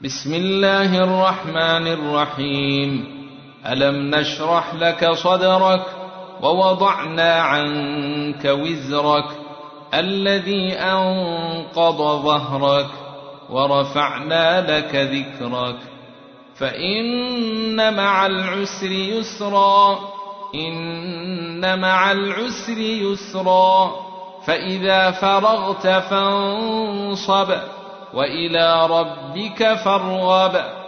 بسم الله الرحمن الرحيم. ألم نشرح لك صدرك ووضعنا عنك وزرك الذي أنقض ظهرك ورفعنا لك ذكرك فإن مع العسر يسرا إن مع العسر يسرا فإذا فرغت فانصب وإلى ربك فارغب